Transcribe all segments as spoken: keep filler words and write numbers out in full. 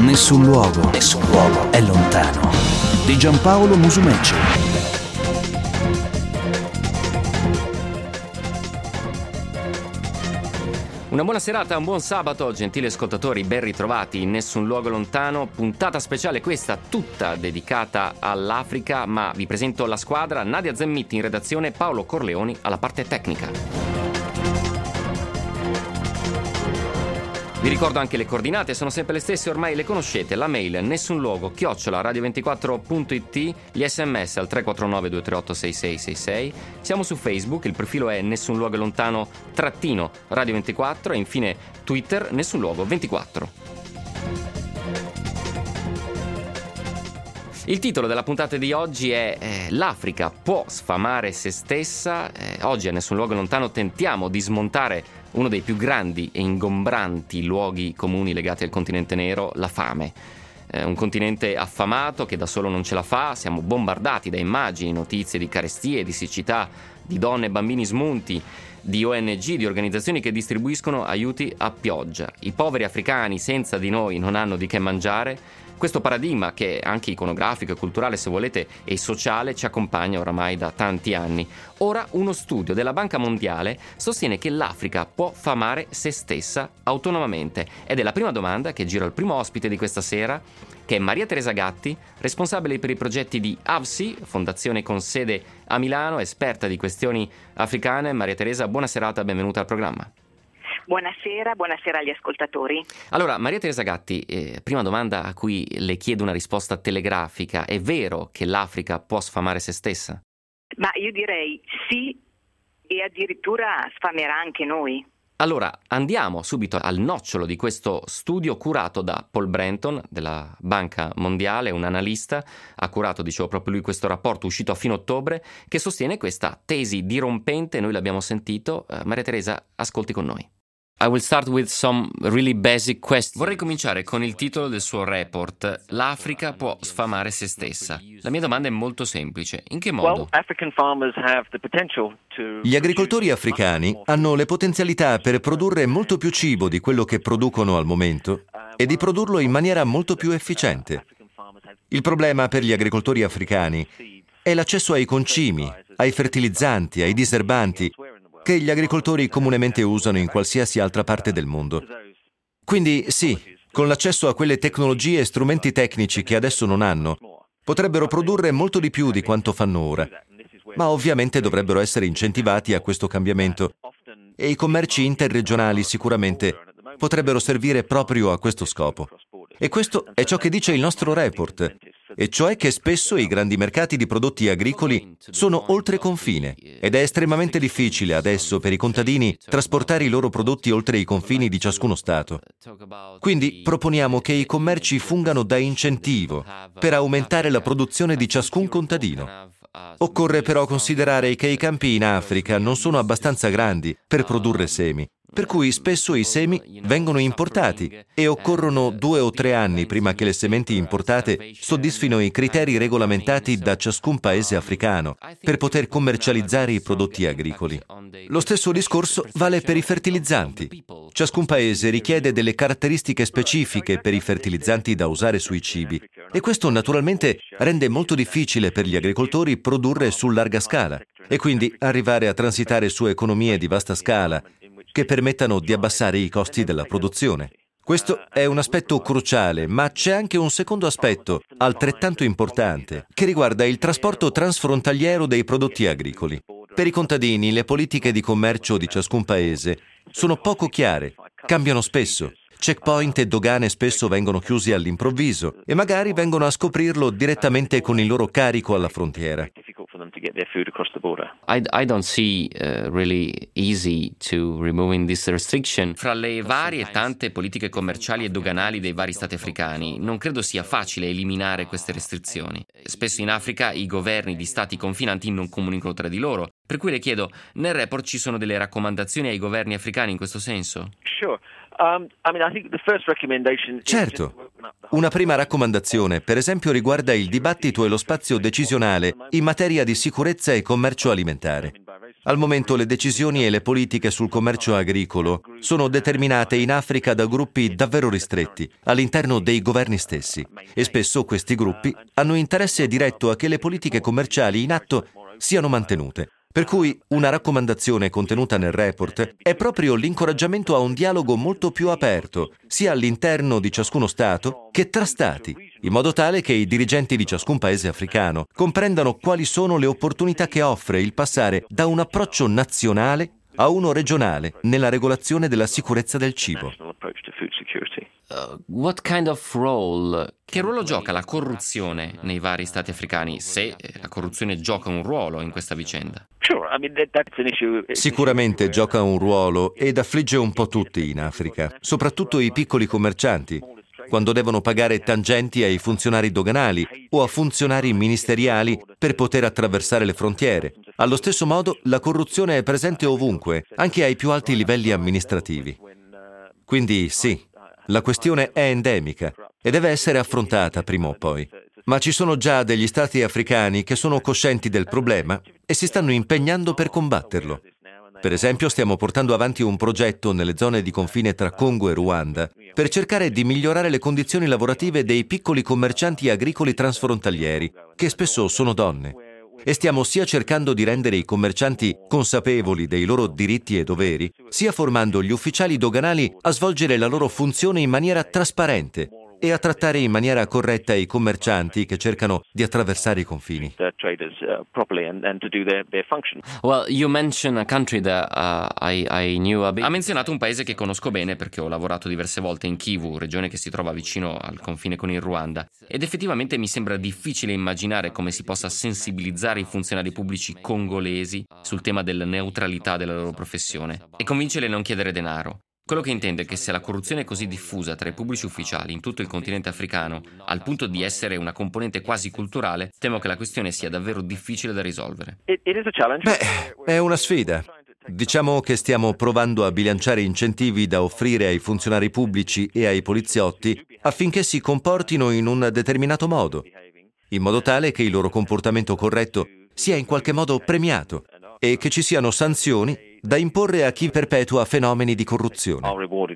Nessun luogo, nessun luogo è lontano. Di Giampaolo Musumeci. Una buona serata, un buon sabato, gentili ascoltatori, ben ritrovati in Nessun luogo lontano, puntata speciale questa, tutta dedicata all'Africa, ma vi presento la squadra: Nadia Zemmitti in redazione, Paolo Corleoni alla parte tecnica. Vi ricordo anche le coordinate, sono sempre le stesse, ormai le conoscete: la mail nessunluogo chiocciola radio ventiquattro punto it, gli sms al tre quattro nove due tre otto sei sei sei sei, siamo su Facebook, il profilo è Nessun luogo lontano trattino radio ventiquattro e infine Twitter Nessun luogo ventiquattro. Il titolo della puntata di oggi è eh, L'Africa può sfamare se stessa. Eh, oggi a Nessun luogo lontano tentiamo di smontare uno dei più grandi e ingombranti luoghi comuni legati al continente nero, la fame. Eh, un continente affamato che da solo non ce la fa, siamo bombardati da immagini, notizie di carestie, di siccità, di donne e bambini smunti, di O N G, di organizzazioni che distribuiscono aiuti a pioggia. I poveri africani senza di noi non hanno di che mangiare. Questo paradigma, che è anche iconografico e culturale se volete e sociale, ci accompagna oramai da tanti anni. Ora uno studio della Banca Mondiale sostiene che l'Africa può famare se stessa autonomamente, ed è la prima domanda che giro al primo ospite di questa sera, che è Maria Teresa Gatti, responsabile per i progetti di A V S I, fondazione con sede a Milano, esperta di questioni africane. Maria Teresa, buona serata, benvenuta al programma. Buonasera, buonasera agli ascoltatori. Allora, Maria Teresa Gatti, eh, prima domanda a cui le chiedo una risposta telegrafica: è vero che l'Africa può sfamare se stessa? Ma io direi sì, e addirittura sfamerà anche noi. Allora, andiamo subito al nocciolo di questo studio curato da Paul Brenton della Banca Mondiale, un analista. Ha curato, dicevo, proprio lui questo rapporto uscito a fine ottobre, che sostiene questa tesi dirompente. Noi l'abbiamo sentito. Uh, Maria Teresa, ascolti con noi. I will start with some really basic questions. Vorrei cominciare con il titolo del suo report: L'Africa può sfamare se stessa. La mia domanda è molto semplice: in che modo? Gli agricoltori africani hanno le potenzialità per produrre molto più cibo di quello che producono al momento e di produrlo in maniera molto più efficiente. Il problema per gli agricoltori africani è l'accesso ai concimi, ai fertilizzanti, ai diserbanti, che gli agricoltori comunemente usano in qualsiasi altra parte del mondo. Quindi sì, con l'accesso a quelle tecnologie e strumenti tecnici che adesso non hanno, potrebbero produrre molto di più di quanto fanno ora, ma ovviamente dovrebbero essere incentivati a questo cambiamento e i commerci interregionali sicuramente potrebbero servire proprio a questo scopo. E questo è ciò che dice il nostro report, e cioè che spesso i grandi mercati di prodotti agricoli sono oltre confine ed è estremamente difficile adesso per i contadini trasportare i loro prodotti oltre i confini di ciascuno Stato. Quindi proponiamo che i commerci fungano da incentivo per aumentare la produzione di ciascun contadino. Occorre però considerare che i campi in Africa non sono abbastanza grandi per produrre semi, per cui spesso i semi vengono importati e occorrono due o tre anni prima che le sementi importate soddisfino i criteri regolamentati da ciascun paese africano per poter commercializzare i prodotti agricoli. Lo stesso discorso vale per i fertilizzanti. Ciascun paese richiede delle caratteristiche specifiche per i fertilizzanti da usare sui cibi e questo naturalmente rende molto difficile per gli agricoltori produrre su larga scala e quindi arrivare a transitare su economie di vasta scala che permettano di abbassare i costi della produzione. Questo è un aspetto cruciale, ma c'è anche un secondo aspetto, altrettanto importante, che riguarda il trasporto transfrontaliero dei prodotti agricoli. Per i contadini, le politiche di commercio di ciascun paese sono poco chiare, cambiano spesso. Checkpoint e dogane spesso vengono chiusi all'improvviso e magari vengono a scoprirlo direttamente con il loro carico alla frontiera. I, I don't see uh, really easy to removing this restriction. Fra le varie e tante politiche commerciali e doganali dei vari stati africani, non credo sia facile eliminare queste restrizioni. Spesso in Africa i governi di stati confinanti non comunicano tra di loro. Per cui le chiedo, nel report ci sono delle raccomandazioni ai governi africani in questo senso? Certo. Una prima raccomandazione, per esempio, riguarda il dibattito e lo spazio decisionale in materia di sicurezza e commercio alimentare. Al momento le decisioni e le politiche sul commercio agricolo sono determinate in Africa da gruppi davvero ristretti, all'interno dei governi stessi, e spesso questi gruppi hanno interesse diretto a che le politiche commerciali in atto siano mantenute. Per cui una raccomandazione contenuta nel report è proprio l'incoraggiamento a un dialogo molto più aperto, sia all'interno di ciascuno Stato che tra Stati, in modo tale che i dirigenti di ciascun paese africano comprendano quali sono le opportunità che offre il passare da un approccio nazionale a uno regionale nella regolazione della sicurezza del cibo. Uh, what kind of role? Che ruolo gioca la corruzione nei vari stati africani, se la corruzione gioca un ruolo in questa vicenda? Sicuramente gioca un ruolo ed affligge un po' tutti in Africa, soprattutto i piccoli commercianti, quando devono pagare tangenti ai funzionari doganali o a funzionari ministeriali per poter attraversare le frontiere. Allo stesso modo, la corruzione è presente ovunque, anche ai più alti livelli amministrativi. Quindi sì, la questione è endemica e deve essere affrontata prima o poi. Ma ci sono già degli stati africani che sono coscienti del problema e si stanno impegnando per combatterlo. Per esempio, stiamo portando avanti un progetto nelle zone di confine tra Congo e Ruanda per cercare di migliorare le condizioni lavorative dei piccoli commercianti agricoli transfrontalieri, che spesso sono donne. E stiamo sia cercando di rendere i commercianti consapevoli dei loro diritti e doveri, sia formando gli ufficiali doganali a svolgere la loro funzione in maniera trasparente e a trattare in maniera corretta i commercianti che cercano di attraversare i confini. Well, you mentioned a country that uh, I, I knew a bit. Ha menzionato un paese che conosco bene perché ho lavorato diverse volte in Kivu, regione che si trova vicino al confine con il Ruanda. Ed effettivamente mi sembra difficile immaginare come si possa sensibilizzare i funzionari pubblici congolesi sul tema della neutralità della loro professione e convincerli a non chiedere denaro. Quello che intendo è che se la corruzione è così diffusa tra i pubblici ufficiali in tutto il continente africano, al punto di essere una componente quasi culturale, temo che la questione sia davvero difficile da risolvere. Beh, è una sfida. Diciamo che stiamo provando a bilanciare incentivi da offrire ai funzionari pubblici e ai poliziotti affinché si comportino in un determinato modo, in modo tale che il loro comportamento corretto sia in qualche modo premiato e che ci siano sanzioni da imporre a chi perpetua fenomeni di corruzione.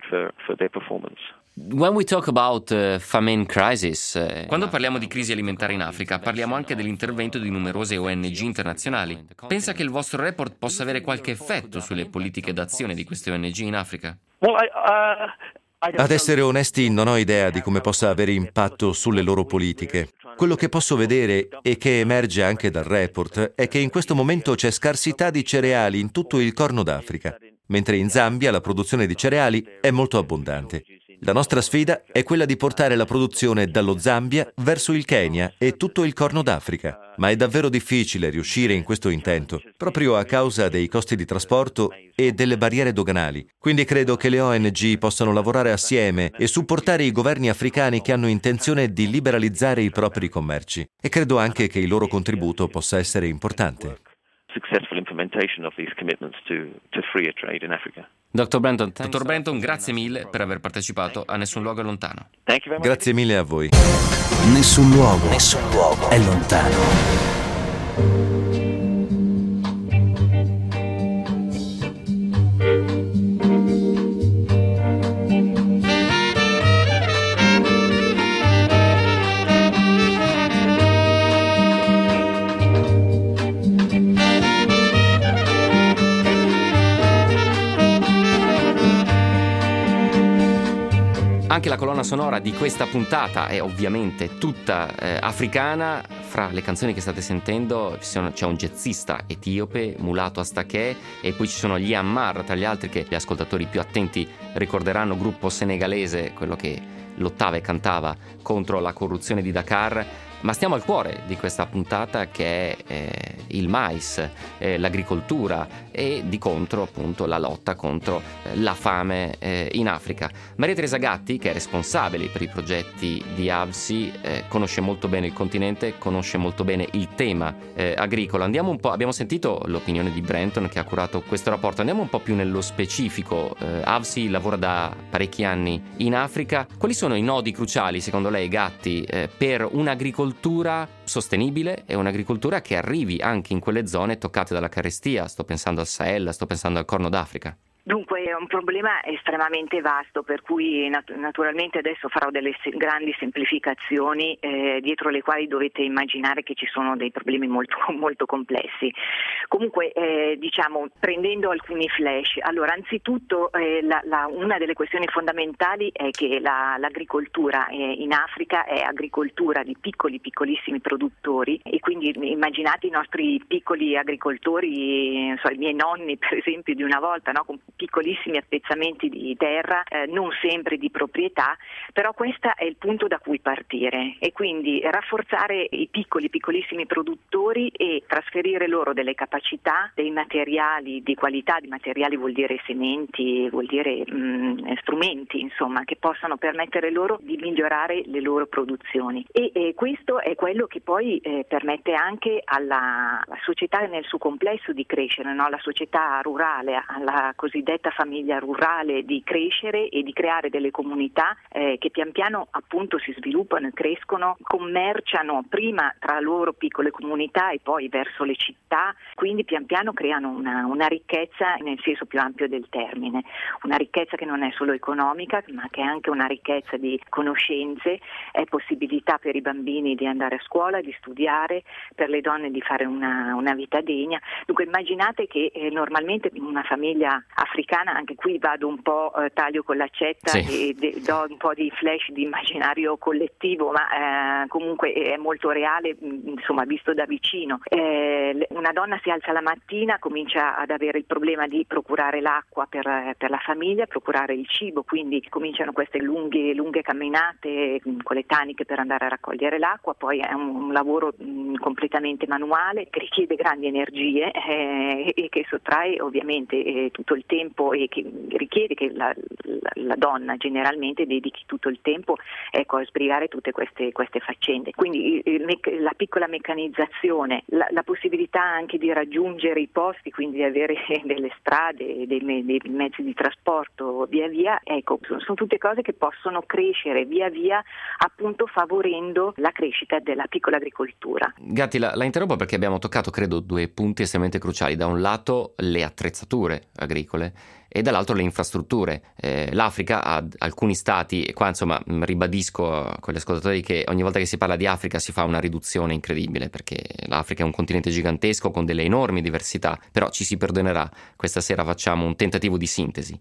When we talk about uh, famine crisis, uh, quando parliamo di crisi alimentare in Africa, parliamo anche dell'intervento di numerose O N G internazionali. Pensa che il vostro report possa avere qualche effetto sulle politiche d'azione di queste O N G in Africa? Ad essere onesti, non ho idea di come possa avere impatto sulle loro politiche. Quello che posso vedere e che emerge anche dal report è che in questo momento c'è scarsità di cereali in tutto il Corno d'Africa, mentre in Zambia la produzione di cereali è molto abbondante. La nostra sfida è quella di portare la produzione dallo Zambia verso il Kenya e tutto il Corno d'Africa, ma è davvero difficile riuscire in questo intento, proprio a causa dei costi di trasporto e delle barriere doganali. Quindi credo che le O N G possano lavorare assieme e supportare i governi africani che hanno intenzione di liberalizzare i propri commerci. E credo anche che il loro contributo possa essere importante. Dottor Brenton, Dottor Brenton, grazie mille per aver partecipato a Nessun Luogo è Lontano. Grazie mille a voi. Nessun luogo, nessun luogo è lontano. Anche la colonna sonora di questa puntata è ovviamente tutta eh, africana. Fra le canzoni che state sentendo c'è un jazzista etiope, Mulato Astaké, e poi ci sono gli Ammar, tra gli altri, che gli ascoltatori più attenti ricorderanno, gruppo senegalese, quello che lottava e cantava contro la corruzione di Dakar. Ma stiamo al cuore di questa puntata, che è eh, il mais, eh, l'agricoltura e di contro appunto la lotta contro eh, la fame eh, in Africa. Maria Teresa Gatti, che è responsabile per i progetti di A V S I, eh, conosce molto bene il continente, conosce molto bene il tema eh, agricolo. Andiamo un po', abbiamo sentito l'opinione di Brenton che ha curato questo rapporto, andiamo un po' più nello specifico. eh, A V S I lavora da parecchi anni in Africa. Quali sono i nodi cruciali secondo lei, Gatti, eh, per un'agricoltura un'agricoltura sostenibile e un'agricoltura che arrivi anche in quelle zone toccate dalla carestia. Sto pensando al Sahel, sto pensando al Corno d'Africa. Dunque è un problema estremamente vasto, per cui nat- naturalmente adesso farò delle se- grandi semplificazioni eh, dietro le quali dovete immaginare che ci sono dei problemi molto, molto complessi. Comunque eh, diciamo, prendendo alcuni flash, allora anzitutto eh, la, la, una delle questioni fondamentali è che la, l'agricoltura eh, in Africa è agricoltura di piccoli piccolissimi produttori, e quindi immaginate i nostri piccoli agricoltori, so, i miei nonni per esempio di una volta, no? Con piccolissimi appezzamenti di terra, eh, non sempre di proprietà, però questo è il punto da cui partire, e quindi rafforzare i piccoli, piccolissimi produttori e trasferire loro delle capacità, dei materiali di qualità. Di materiali vuol dire sementi, vuol dire mh, strumenti, insomma, che possano permettere loro di migliorare le loro produzioni, e, e questo è quello che poi eh, permette anche alla, alla società nel suo complesso di crescere, no? La società rurale, alla cosiddetta detta famiglia rurale, di crescere e di creare delle comunità eh, che pian piano appunto si sviluppano e crescono, commerciano prima tra loro piccole comunità e poi verso le città, quindi pian piano creano una, una ricchezza nel senso più ampio del termine, una ricchezza che non è solo economica ma che è anche una ricchezza di conoscenze, è possibilità per i bambini di andare a scuola, di studiare, per le donne di fare una, una vita degna. Dunque immaginate che eh, normalmente una famiglia africana, anche qui vado un po' eh, taglio con l'accetta sì. e de- do un po' di flash di immaginario collettivo, ma eh, comunque è molto reale, insomma, visto da vicino. Eh, una donna si alza la mattina, comincia ad avere il problema di procurare l'acqua per, per la famiglia, procurare il cibo, quindi cominciano queste lunghe, lunghe camminate con le taniche per andare a raccogliere l'acqua. Poi è un, un lavoro mh, completamente manuale che richiede grandi energie eh, e che sottrae ovviamente eh, tutto il tempo e che richiede che la, la, la donna generalmente dedichi tutto il tempo ecco, a sbrigare tutte queste, queste faccende. Quindi il, il, la piccola meccanizzazione, la, la possibilità anche di raggiungere i posti, quindi di avere delle strade, dei, dei mezzi di trasporto via via, ecco, sono, sono tutte cose che possono crescere via via, appunto favorendo la crescita della piccola agricoltura. Gatti, la, la interrompo perché abbiamo toccato credo due punti estremamente cruciali. Da un lato le attrezzature agricole e dall'altro le infrastrutture. Eh, L'Africa ha alcuni stati, e qua insomma ribadisco con gli ascoltatori che ogni volta che si parla di Africa si fa una riduzione incredibile, perché l'Africa è un continente gigantesco con delle enormi diversità, però ci si perdonerà, questa sera facciamo un tentativo di sintesi.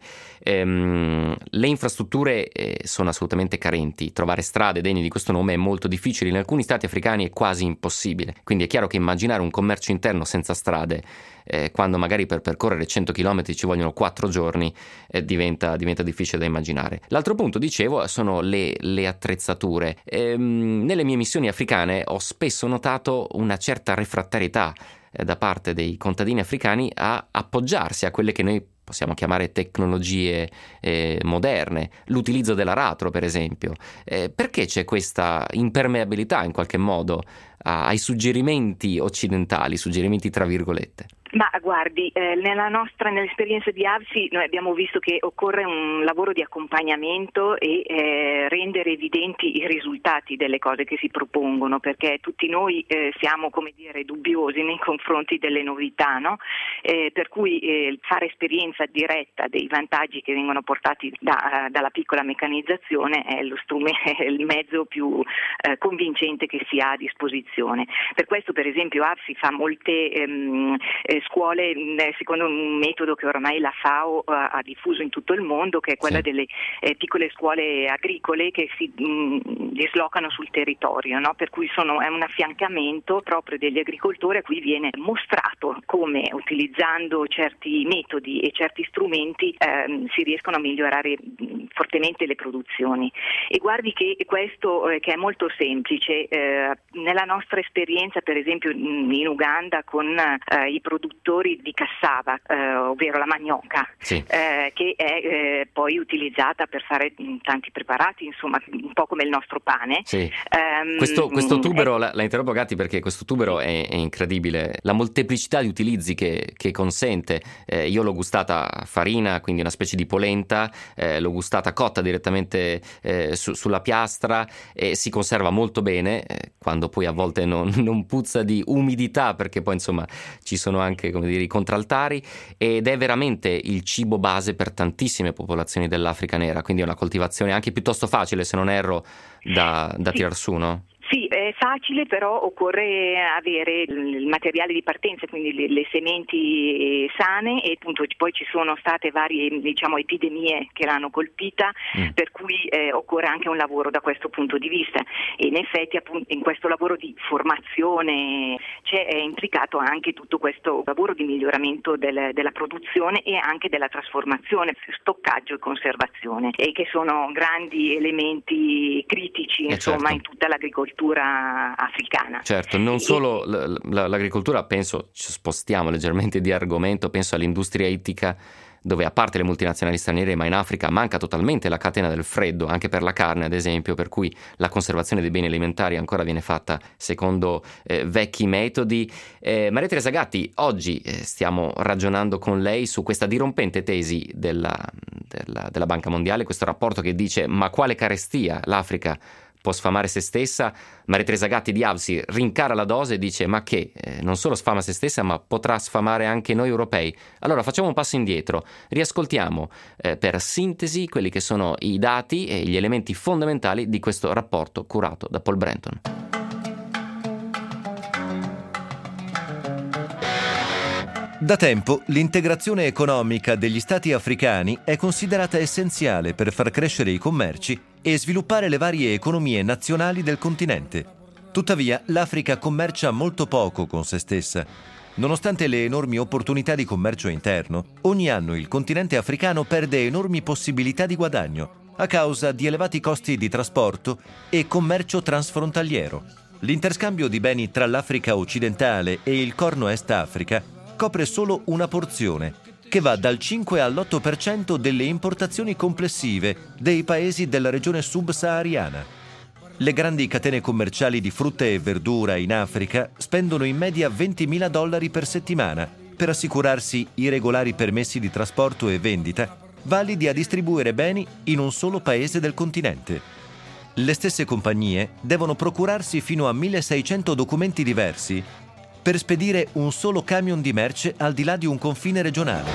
Ehm, le infrastrutture eh, sono assolutamente carenti, trovare strade degne di questo nome è molto difficile, in alcuni stati africani è quasi impossibile, quindi è chiaro che immaginare un commercio interno senza strade Eh, quando magari per percorrere cento chilometri ci vogliono quattro giorni eh, diventa, diventa difficile da immaginare. L'altro punto, dicevo, sono le, le attrezzature. Ehm, nelle mie missioni africane ho spesso notato una certa refrattarietà eh, da parte dei contadini africani a appoggiarsi a quelle che noi possiamo chiamare tecnologie eh, moderne, l'utilizzo dell'aratro per esempio. Eh, perché c'è questa impermeabilità in qualche modo a, ai suggerimenti occidentali, suggerimenti tra virgolette? Ma guardi, eh, nella nostra nell'esperienza di A V S I noi abbiamo visto che occorre un lavoro di accompagnamento e eh, rendere evidenti i risultati delle cose che si propongono, perché tutti noi eh, siamo, come dire, dubbiosi nei confronti delle novità, no? Eh, per cui eh, fare esperienza diretta dei vantaggi che vengono portati da, dalla piccola meccanizzazione è lo strumento, è il mezzo più eh, convincente che si ha a disposizione. Per questo, per esempio, A V S I fa molte ehm, scuole secondo un metodo che ormai la FAO ha, ha diffuso in tutto il mondo, che è quella sì. delle eh, piccole scuole agricole che si mh, dislocano sul territorio, no? Per cui sono, è un affiancamento proprio degli agricoltori a cui viene mostrato come utilizzando certi metodi e certi strumenti eh, si riescono a migliorare mh, fortemente le produzioni. E guardi che questo eh, che è molto semplice, eh, nella nostra esperienza per esempio in Uganda con eh, i produttori di cassava, eh, ovvero la manioca, sì. eh, che è eh, poi utilizzata per fare mh, tanti preparati, insomma un po' come il nostro pane. Sì. Um, questo, questo tubero, la, la interrompo Gatti perché questo tubero è, è incredibile, la molteplicità di utilizzi che, che consente. Eh, io l'ho gustata farina, quindi una specie di polenta, eh, l'ho gustata cotta direttamente eh, su, sulla piastra, e si conserva molto bene, eh, quando poi a volte non, non puzza di umidità, perché poi insomma ci sono anche, come dire, i contraltari, ed è veramente il cibo base per tantissime popolazioni dell'Africa nera, quindi è una coltivazione anche piuttosto facile, se non erro, da, da sì. tirar su, no? Sì, è facile, però occorre avere il materiale di partenza, quindi le, le sementi sane, e appunto poi ci sono state varie, diciamo, epidemie che l'hanno colpita, mm. per cui eh, occorre anche un lavoro da questo punto di vista, e in effetti appunto in questo lavoro di formazione c'è è implicato anche tutto questo lavoro di miglioramento del, della produzione e anche della trasformazione, stoccaggio e conservazione, e che sono grandi elementi critici, eh insomma, certo. in tutta l'agricoltura africana. Certo, non solo l- l- l'agricoltura, penso, ci spostiamo leggermente di argomento, penso all'industria ittica, dove a parte le multinazionali straniere, ma in Africa manca totalmente la catena del freddo, anche per la carne ad esempio, per cui la conservazione dei beni alimentari ancora viene fatta secondo eh, vecchi metodi. Eh, Maria Teresa Gatti, oggi eh, stiamo ragionando con lei su questa dirompente tesi della, della, della Banca Mondiale, questo rapporto che dice: ma quale carestia, l'Africa può sfamare se stessa. Maria Teresa Gatti di AVSI rincara la dose e dice: ma che eh, non solo sfama se stessa, ma potrà sfamare anche noi europei. Allora facciamo un passo indietro, riascoltiamo eh, per sintesi quelli che sono i dati e gli elementi fondamentali di questo rapporto curato da Paul Brenton. Da tempo l'integrazione economica degli stati africani è considerata essenziale per far crescere i commerci e sviluppare le varie economie nazionali del continente. Tuttavia, l'Africa commercia molto poco con se stessa. Nonostante le enormi opportunità di commercio interno, ogni anno il continente africano perde enormi possibilità di guadagno a causa di elevati costi di trasporto e commercio transfrontaliero. L'interscambio di beni tra l'Africa occidentale e il Corno Est Africa copre solo una porzione, che va dal cinque all'otto per cento delle importazioni complessive dei paesi della regione subsahariana. Le grandi catene commerciali di frutta e verdura in Africa spendono in media ventimila dollari per settimana per assicurarsi i regolari permessi di trasporto e vendita, validi a distribuire beni in un solo paese del continente. Le stesse compagnie devono procurarsi fino a milleseicento documenti diversi per spedire un solo camion di merce al di là di un confine regionale.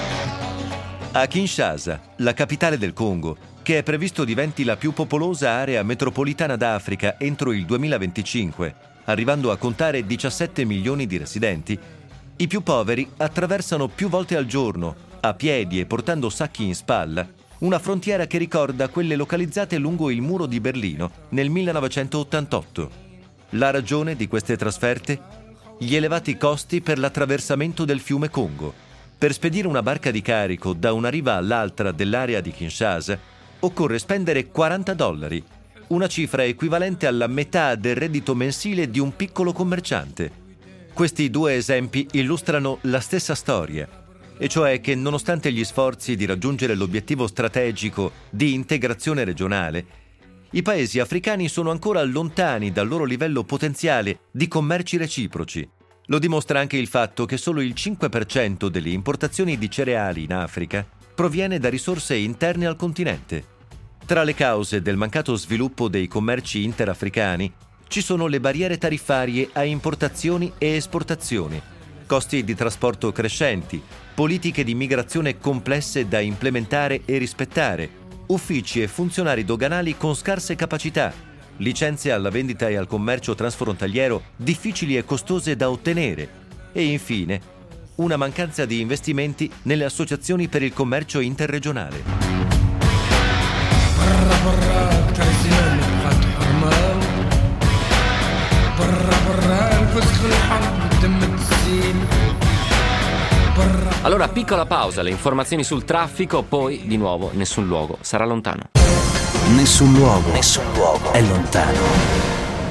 A Kinshasa, la capitale del Congo, che è previsto diventi la più popolosa area metropolitana d'Africa entro il duemilaventicinque, arrivando a contare diciassette milioni di residenti, i più poveri attraversano più volte al giorno, a piedi e portando sacchi in spalla, una frontiera che ricorda quelle localizzate lungo il muro di Berlino nel millenovecentottantotto. La ragione di queste trasferte? Gli elevati costi per l'attraversamento del fiume Congo. Per spedire una barca di carico da una riva all'altra dell'area di Kinshasa occorre spendere quaranta dollari, una cifra equivalente alla metà del reddito mensile di un piccolo commerciante. Questi due esempi illustrano la stessa storia, e cioè che nonostante gli sforzi di raggiungere l'obiettivo strategico di integrazione regionale, i paesi africani sono ancora lontani dal loro livello potenziale di commerci reciproci. Lo dimostra anche il fatto che solo il cinque per cento delle importazioni di cereali in Africa proviene da risorse interne al continente. Tra le cause del mancato sviluppo dei commerci interafricani ci sono le barriere tariffarie a importazioni e esportazioni, costi di trasporto crescenti, politiche di migrazione complesse da implementare e rispettare, uffici e funzionari doganali con scarse capacità, licenze alla vendita e al commercio transfrontaliero difficili e costose da ottenere e, infine, una mancanza di investimenti nelle associazioni per il commercio interregionale. Allora, piccola pausa, le informazioni sul traffico, poi di nuovo nessun luogo sarà lontano. Nessun luogo, nessun luogo è lontano.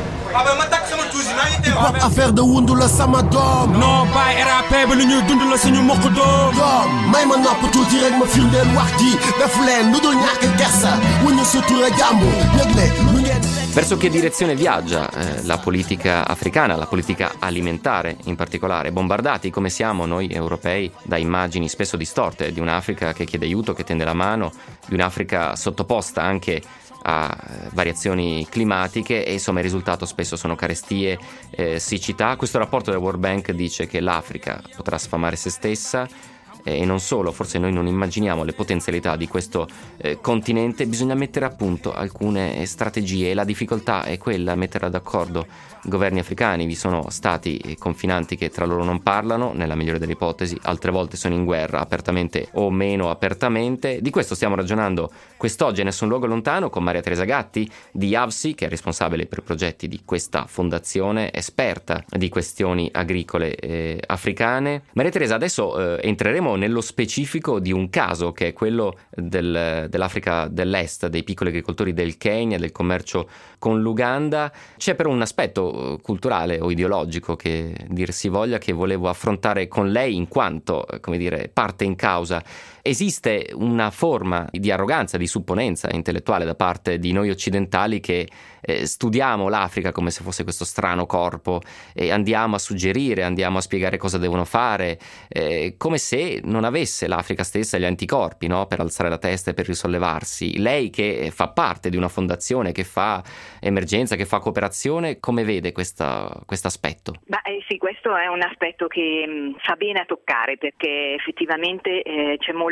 Hip-hop affaire de wundu la sama doom. non bàyyi rap ba lu ñuy dund la suñu mbokk doom. doom may ma nopp tuuti rek ma firndeel wax ji def leen lu dul ñàkk kersa wuñu sutura jàmbur ñëg ne lu ngeen Verso che direzione viaggia eh, la politica africana, la politica alimentare in particolare? Bombardati come siamo noi europei da immagini spesso distorte di un'Africa che chiede aiuto, che tende la mano, di un'Africa sottoposta anche a variazioni climatiche e insomma il risultato spesso sono carestie, eh, siccità. Questo rapporto del World Bank dice che l'Africa potrà sfamare se stessa. E non solo, forse noi non immaginiamo le potenzialità di questo eh, continente, bisogna mettere a punto alcune strategie e la difficoltà è quella, mettere d'accordo governi africani. Vi sono stati confinanti che tra loro non parlano, nella migliore delle ipotesi, altre volte sono in guerra, apertamente o meno apertamente. Di questo stiamo ragionando quest'oggi a Nessun Luogo Lontano con Maria Teresa Gatti di A V S I, che è responsabile per i progetti di questa fondazione, esperta di questioni agricole eh, africane. Maria Teresa, adesso eh, entreremo nello specifico di un caso che è quello del, dell'Africa dell'Est, dei piccoli agricoltori del Kenya, del commercio con l'Uganda. C'è però un aspetto culturale o ideologico, che dir si voglia, che volevo affrontare con lei in quanto, come dire, parte in causa. Esiste una forma di arroganza, di supponenza intellettuale da parte di noi occidentali che eh, studiamo l'Africa come se fosse questo strano corpo e andiamo a suggerire, andiamo a spiegare cosa devono fare, eh, come se non avesse l'Africa stessa gli anticorpi, no? Per alzare la testa e per risollevarsi. Lei che fa parte di una fondazione che fa emergenza, che fa cooperazione, come vede questo aspetto? Beh, eh, sì, questo è un aspetto che mh, fa bene a toccare, perché effettivamente eh, c'è molto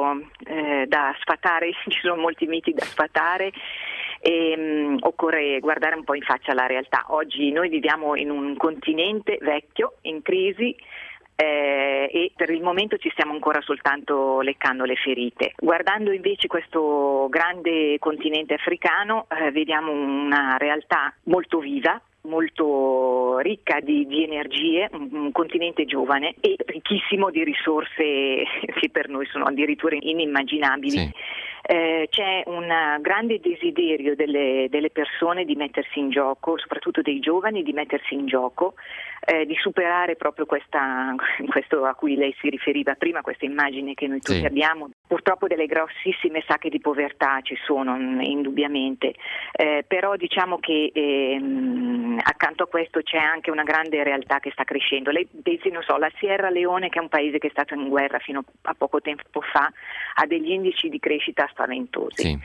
eh, da sfatare, ci sono molti miti da sfatare e mh, occorre guardare un po' in faccia la realtà. Oggi noi viviamo in un continente vecchio, in crisi, Eh, e per il momento ci stiamo ancora soltanto leccando le ferite. Guardando invece questo grande continente africano eh, vediamo una realtà molto viva, molto ricca di, di energie, un, un continente giovane e ricchissimo di risorse che per noi sono addirittura inimmaginabili. Sì. Eh, c'è un grande desiderio delle, delle persone di mettersi in gioco, soprattutto dei giovani, di mettersi in gioco, eh, di superare proprio questa, questo a cui lei si riferiva prima, questa immagine che noi tutti sì. abbiamo. Purtroppo delle grossissime sacche di povertà ci sono, indubbiamente, eh, però diciamo che ehm, accanto a questo c'è anche una grande realtà che sta crescendo. Lei pensi, non so, la Sierra Leone, che è un paese che è stato in guerra fino a poco tempo fa, ha degli indici di crescita spaventosi. Sì.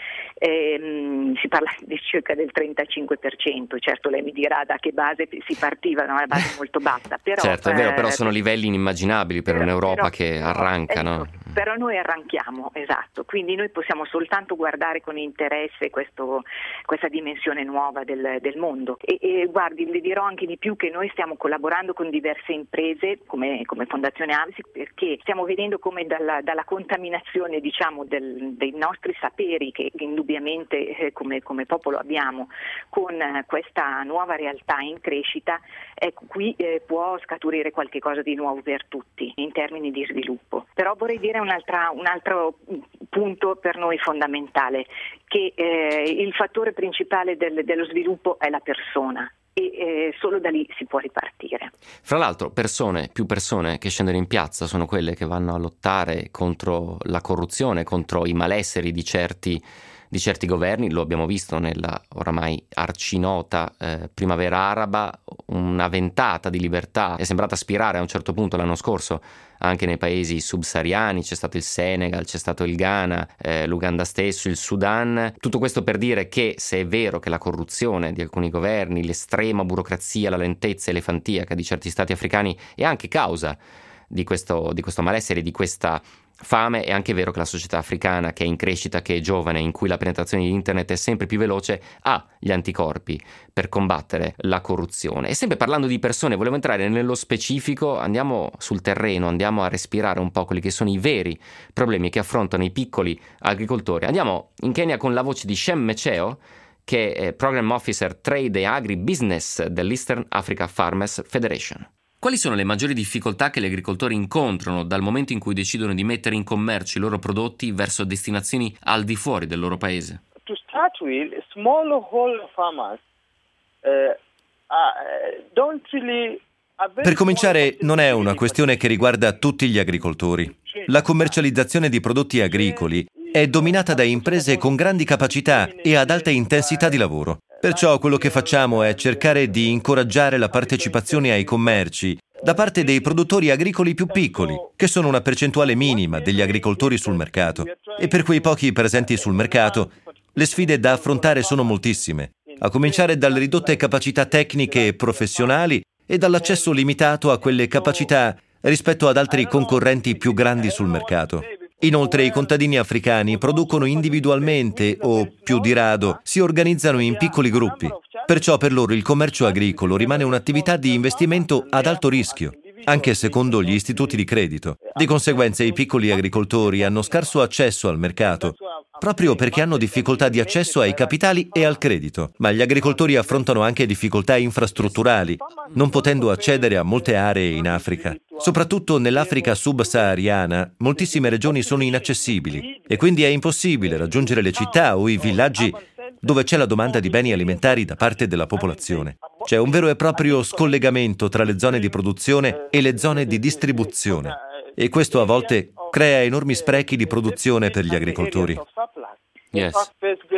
Eh, si parla di circa del trentacinque per cento. Certo, lei mi dirà da che base si partiva, da una base molto bassa. Però, certo, è vero, però eh, sono livelli inimmaginabili per però, un'Europa però, che arranca, ecco, no? Però noi arranchiamo, esatto, quindi noi possiamo soltanto guardare con interesse questo, questa dimensione nuova del, del mondo. E, e guardi, le dirò anche di più che noi stiamo collaborando con diverse imprese come, come Fondazione A V S I, perché stiamo vedendo come dalla, dalla contaminazione, diciamo, del, dei nostri saperi che indubbiamente eh, come, come popolo abbiamo, con eh, questa nuova realtà in crescita, ecco, qui eh, può scaturire qualche cosa di nuovo per tutti in termini di sviluppo. Però vorrei dire un'altra, un altro punto per noi fondamentale, che eh, il fattore principale del, dello sviluppo è la persona. E eh, solo da lì si può ripartire. Fra l'altro persone, più persone che scendono in piazza sono quelle che vanno a lottare contro la corruzione, contro i malesseri di certi, di certi governi. Lo abbiamo visto nella oramai arcinota eh, primavera araba, una ventata di libertà è sembrata aspirare a un certo punto l'anno scorso anche nei paesi subsahariani. C'è stato il Senegal, c'è stato il Ghana, eh, l'Uganda stesso, il Sudan. Tutto questo per dire che, se è vero che la corruzione di alcuni governi, l'estrema burocrazia, la lentezza elefantiaca di certi stati africani è anche causa di questo, di questo malessere, di questa fame, è anche vero che la società africana, che è in crescita, che è giovane, in cui la penetrazione di internet è sempre più veloce, ha gli anticorpi per combattere la corruzione. E sempre parlando di persone, volevo entrare nello specifico, andiamo sul terreno, andiamo a respirare un po' quelli che sono i veri problemi che affrontano i piccoli agricoltori. Andiamo in Kenya con la voce di Shem Mecheo, che è Program Officer Trade e Agribusiness dell'Eastern Africa Farmers Federation. Quali sono le maggiori difficoltà che gli agricoltori incontrano dal momento in cui decidono di mettere in commercio i loro prodotti verso destinazioni al di fuori del loro paese? To start with, smallholder farmers uh, uh, don't really Per cominciare, non è una questione che riguarda tutti gli agricoltori. La commercializzazione di prodotti agricoli è dominata da imprese con grandi capacità e ad alta intensità di lavoro. Perciò quello che facciamo è cercare di incoraggiare la partecipazione ai commerci da parte dei produttori agricoli più piccoli, che sono una percentuale minima degli agricoltori sul mercato. E per quei pochi presenti sul mercato, le sfide da affrontare sono moltissime, a cominciare dalle ridotte capacità tecniche e professionali e dall'accesso limitato a quelle capacità rispetto ad altri concorrenti più grandi sul mercato. Inoltre i contadini africani producono individualmente o, più di rado, si organizzano in piccoli gruppi. Perciò per loro il commercio agricolo rimane un'attività di investimento ad alto rischio, anche secondo gli istituti di credito. Di conseguenza i piccoli agricoltori hanno scarso accesso al mercato, proprio perché hanno difficoltà di accesso ai capitali e al credito. Ma gli agricoltori affrontano anche difficoltà infrastrutturali, non potendo accedere a molte aree in Africa. Soprattutto nell'Africa subsahariana, moltissime regioni sono inaccessibili e quindi è impossibile raggiungere le città o i villaggi dove c'è la domanda di beni alimentari da parte della popolazione. C'è un vero e proprio scollegamento tra le zone di produzione e le zone di distribuzione e questo a volte crea enormi sprechi di produzione per gli agricoltori. Yes.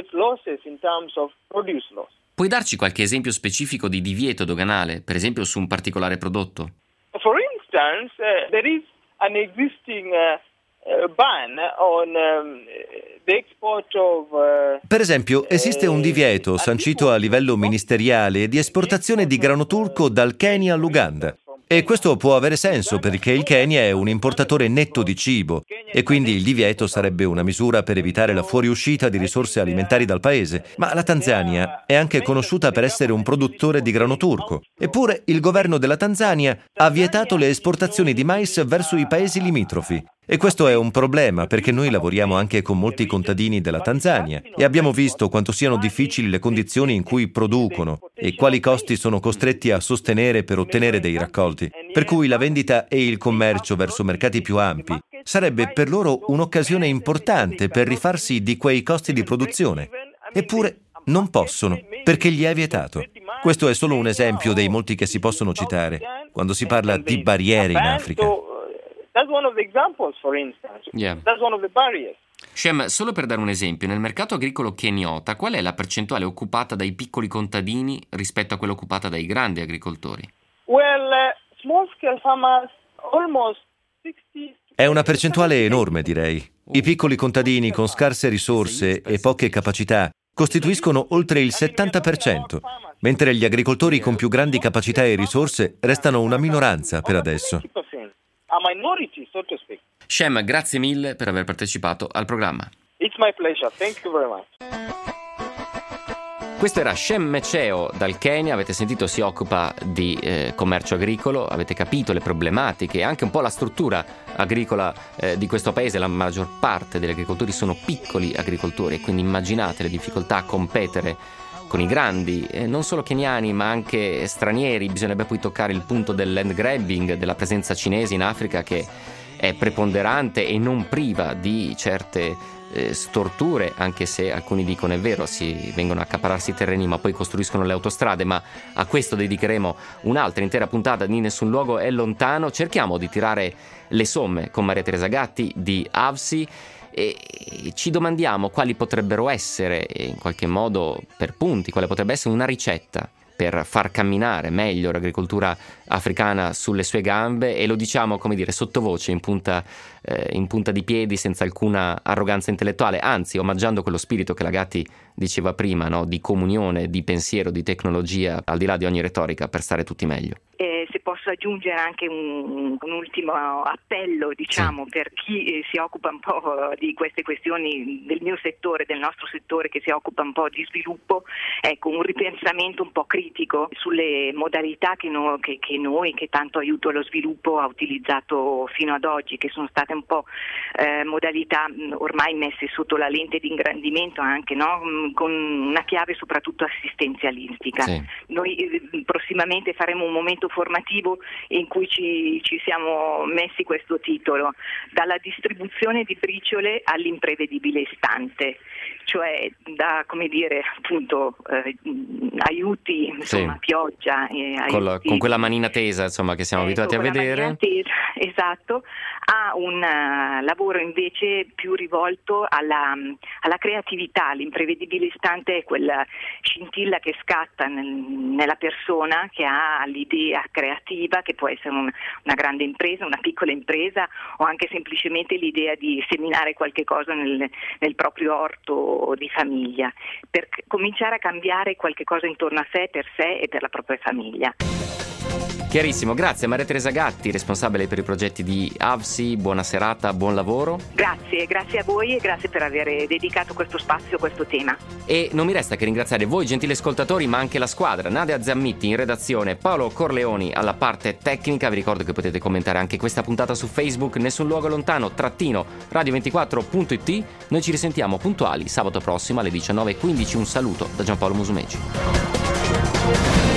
Puoi darci qualche esempio specifico di divieto doganale, per esempio su un particolare prodotto? For instance, uh, there is an existing uh, uh, ban on um, the export of uh, Per esempio, esiste un divieto sancito a livello ministeriale di esportazione di grano turco dal Kenya all'Uganda. E questo può avere senso perché il Kenya è un importatore netto di cibo e quindi il divieto sarebbe una misura per evitare la fuoriuscita di risorse alimentari dal paese. Ma la Tanzania è anche conosciuta per essere un produttore di grano turco. Eppure il governo della Tanzania ha vietato le esportazioni di mais verso i paesi limitrofi. E questo è un problema perché noi lavoriamo anche con molti contadini della Tanzania e abbiamo visto quanto siano difficili le condizioni in cui producono e quali costi sono costretti a sostenere per ottenere dei raccolti. Per cui la vendita e il commercio verso mercati più ampi sarebbe per loro un'occasione importante per rifarsi di quei costi di produzione. Eppure non possono perché gli è vietato. Questo è solo un esempio dei molti che si possono citare quando si parla di barriere in Africa. That's one of the examples, for instance. Yeah. That's one of the barriers. Shem, solo per dare un esempio, nel mercato agricolo keniota, qual è la percentuale occupata dai piccoli contadini rispetto a quella occupata dai grandi agricoltori? Well, uh, small-scale farmers, almost sixty. È una percentuale enorme, direi. I piccoli contadini con scarse risorse e poche capacità costituiscono oltre il settanta per cento, mentre gli agricoltori con più grandi capacità e risorse restano una minoranza per adesso. A minority, so to speak. Shem, grazie mille per aver partecipato al programma. It's my pleasure. Thank you very much. Questo era Shem Mecheo dal Kenya, avete sentito si occupa di eh, commercio agricolo, avete capito le problematiche e anche un po' la struttura agricola eh, di questo paese. La maggior parte degli agricoltori sono piccoli agricoltori e quindi immaginate le difficoltà a competere con i grandi, eh, non solo keniani ma anche stranieri. Bisognerebbe poi toccare il punto del land grabbing, della presenza cinese in Africa che è preponderante e non priva di certe eh, storture, anche se alcuni dicono è vero, si vengono a accaparrarsi i terreni ma poi costruiscono le autostrade. Ma a questo dedicheremo un'altra intera puntata di Nessun Luogo è Lontano. Cerchiamo di tirare le somme con Maria Teresa Gatti di A V S I e ci domandiamo quali potrebbero essere, in qualche modo per punti, quale potrebbe essere una ricetta per far camminare meglio l'agricoltura africana sulle sue gambe, e lo diciamo, come dire, sottovoce, in punta, eh, in punta di piedi, senza alcuna arroganza intellettuale, anzi omaggiando quello spirito che la Gatti diceva prima, no? Di comunione, di pensiero, di tecnologia, al di là di ogni retorica, per stare tutti meglio. Eh, se posso aggiungere anche un, un ultimo appello, diciamo, sì, per chi eh, si occupa un po' di queste questioni del mio settore, del nostro settore, che si occupa un po' di sviluppo, ecco, un ripensamento un po' critico sulle modalità che, no, che, che noi, che tanto aiuto allo sviluppo, ha utilizzato fino ad oggi, che sono state un po' eh, modalità ormai messe sotto la lente di ingrandimento anche, no? Con una chiave soprattutto assistenzialistica. Sì. Noi eh, prossimamente faremo un momento formativo in cui ci, ci siamo messi questo titolo: dalla distribuzione di briciole all'imprevedibile istante, cioè da, come dire, appunto eh, aiuti, insomma, sì, pioggia, eh, con, la, aiuti, con quella manina tesa, insomma, che siamo eh, abituati a vedere. Tesa, esatto, a ma un uh, lavoro invece più rivolto alla, alla creatività. L'imprevedibile istante è quella scintilla che scatta nel, nella persona che ha l'idea creativa, che può essere un, una grande impresa, una piccola impresa, o anche semplicemente l'idea di seminare qualche cosa nel, nel proprio orto di famiglia, per cominciare a cambiare qualche cosa intorno a sé, per sé e per la propria famiglia. Chiarissimo, grazie Maria Teresa Gatti, responsabile per i progetti di A V S I, buona serata, buon lavoro. Grazie, grazie a voi e grazie per aver dedicato questo spazio a questo tema. E non mi resta che ringraziare voi gentili ascoltatori, ma anche la squadra, Nadia Zammitti in redazione, Paolo Corleoni alla parte tecnica. Vi ricordo che potete commentare anche questa puntata su Facebook, Nessun Luogo Lontano, trattino radio ventiquattro punto it. Noi ci risentiamo puntuali sabato prossimo alle diciannove e quindici. Un saluto da Giampaolo Musumeci.